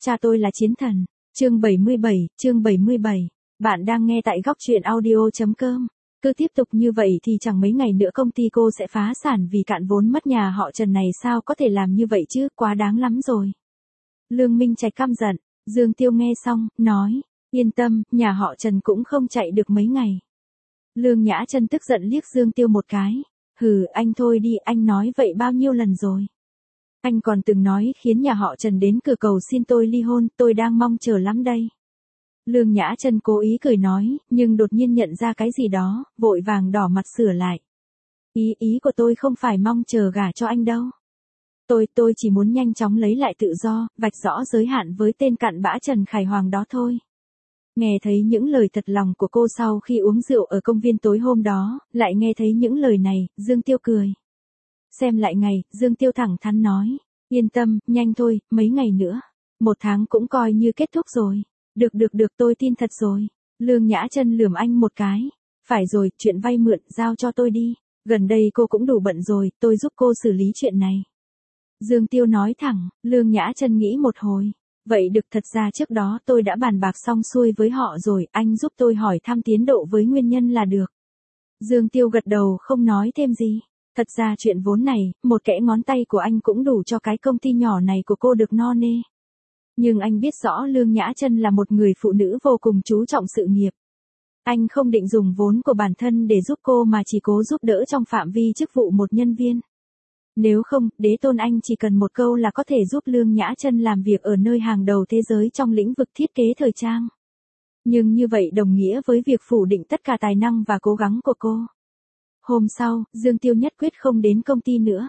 cha tôi là chiến thần. Chương 77. Bạn đang nghe tại góc truyện audio.com. Cứ tiếp tục như vậy thì chẳng mấy ngày nữa công ty cô sẽ phá sản vì cạn vốn mất, nhà họ Trần này sao có thể làm như vậy chứ, quá đáng lắm rồi. Lương Minh Trạch căm giận. Dương Tiêu nghe xong, nói, yên tâm, nhà họ Trần cũng không chạy được mấy ngày. Lương Nhã Trân tức giận liếc Dương Tiêu một cái. Hừ, anh thôi đi, anh nói vậy bao nhiêu lần rồi. Anh còn từng nói khiến nhà họ Trần đến cửa cầu xin tôi ly hôn, tôi đang mong chờ lắm đây. Lương Nhã Trân cố ý cười nói, nhưng đột nhiên nhận ra cái gì đó, vội vàng đỏ mặt sửa lại. Ý của tôi không phải mong chờ gả cho anh đâu. Tôi chỉ muốn nhanh chóng lấy lại tự do, vạch rõ giới hạn với tên cặn bã Trần Khải Hoàng đó thôi. Nghe thấy những lời thật lòng của cô sau khi uống rượu ở công viên tối hôm đó, lại nghe thấy những lời này, Dương Tiêu cười. Xem lại ngày, Dương Tiêu thẳng thắn nói, yên tâm, nhanh thôi, mấy ngày nữa. 1 tháng cũng coi như kết thúc rồi. Được, tôi tin thật rồi. Lương Nhã Trân lườm anh một cái. Phải rồi, chuyện vay mượn, giao cho tôi đi. Gần đây cô cũng đủ bận rồi, tôi giúp cô xử lý chuyện này. Dương Tiêu nói thẳng. Lương Nhã Trân nghĩ một hồi. Vậy được, thật ra trước đó tôi đã bàn bạc xong xuôi với họ rồi, anh giúp tôi hỏi thăm tiến độ với nguyên nhân là được. Dương Tiêu gật đầu không nói thêm gì. Thật ra chuyện vốn này, một kẽ ngón tay của anh cũng đủ cho cái công ty nhỏ này của cô được no nê. Nhưng anh biết rõ Lương Nhã Trân là một người phụ nữ vô cùng chú trọng sự nghiệp. Anh không định dùng vốn của bản thân để giúp cô mà chỉ cố giúp đỡ trong phạm vi chức vụ một nhân viên. Nếu không, đế tôn anh chỉ cần một câu là có thể giúp Lương Nhã Trân làm việc ở nơi hàng đầu thế giới trong lĩnh vực thiết kế thời trang. Nhưng như vậy đồng nghĩa với việc phủ định tất cả tài năng và cố gắng của cô. Hôm sau, Dương Tiêu nhất quyết không đến công ty nữa.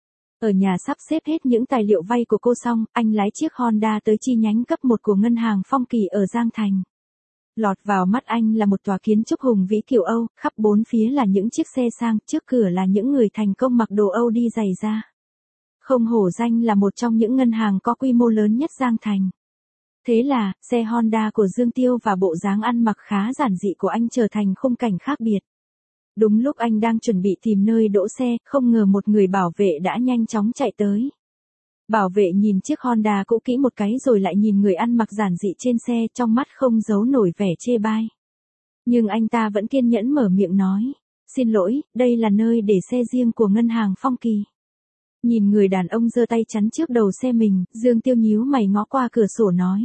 Ở nhà sắp xếp hết những tài liệu vay của cô xong, anh lái chiếc Honda tới chi nhánh cấp 1 của ngân hàng Phong Kỳ ở Giang Thành. Lọt vào mắt anh là một tòa kiến trúc hùng vĩ kiểu Âu, khắp bốn phía là những chiếc xe sang, trước cửa là những người thành công mặc đồ Âu đi giày da. Không hổ danh là một trong những ngân hàng có quy mô lớn nhất Giang Thành. Thế là, xe Honda của Dương Tiêu và bộ dáng ăn mặc khá giản dị của anh trở thành khung cảnh khác biệt. Đúng lúc anh đang chuẩn bị tìm nơi đỗ xe, không ngờ một người bảo vệ đã nhanh chóng chạy tới. Bảo vệ nhìn chiếc Honda cũ kỹ một cái rồi lại nhìn người ăn mặc giản dị trên xe, trong mắt không giấu nổi vẻ chê bai. Nhưng anh ta vẫn kiên nhẫn mở miệng nói, xin lỗi, đây là nơi để xe riêng của ngân hàng Phong Kỳ. Nhìn người đàn ông giơ tay chắn trước đầu xe mình, Dương Tiêu nhíu mày ngó qua cửa sổ nói.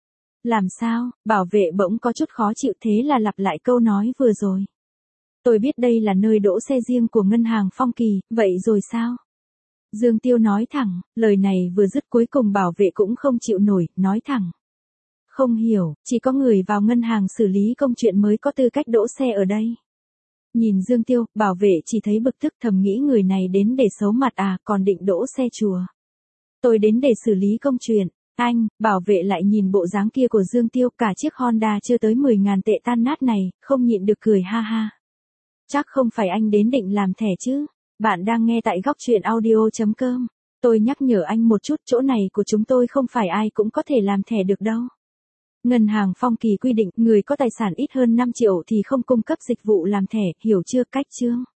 Làm sao? Bảo vệ bỗng có chút khó chịu, thế là lặp lại câu nói vừa rồi. Tôi biết đây là nơi đỗ xe riêng của ngân hàng Phong Kỳ, vậy rồi sao? Dương Tiêu nói thẳng, lời này vừa dứt cuối cùng bảo vệ cũng không chịu nổi, nói thẳng. Không hiểu, chỉ có người vào ngân hàng xử lý công chuyện mới có tư cách đỗ xe ở đây. Nhìn Dương Tiêu, bảo vệ chỉ thấy bực tức, thầm nghĩ người này đến để xấu mặt à, còn định đỗ xe chùa. Tôi đến để xử lý công chuyện. Anh, bảo vệ lại nhìn bộ dáng kia của Dương Tiêu, cả chiếc Honda chưa tới 10.000 tệ tan nát này, không nhịn được cười ha ha. Chắc không phải anh đến định làm thẻ chứ? Bạn đang nghe tại góc truyện audio.com. Tôi nhắc nhở anh một chút, chỗ này của chúng tôi không phải ai cũng có thể làm thẻ được đâu. Ngân hàng Phong Kỳ quy định, người có tài sản ít hơn 5 triệu thì không cung cấp dịch vụ làm thẻ, hiểu chưa? Cách chưa?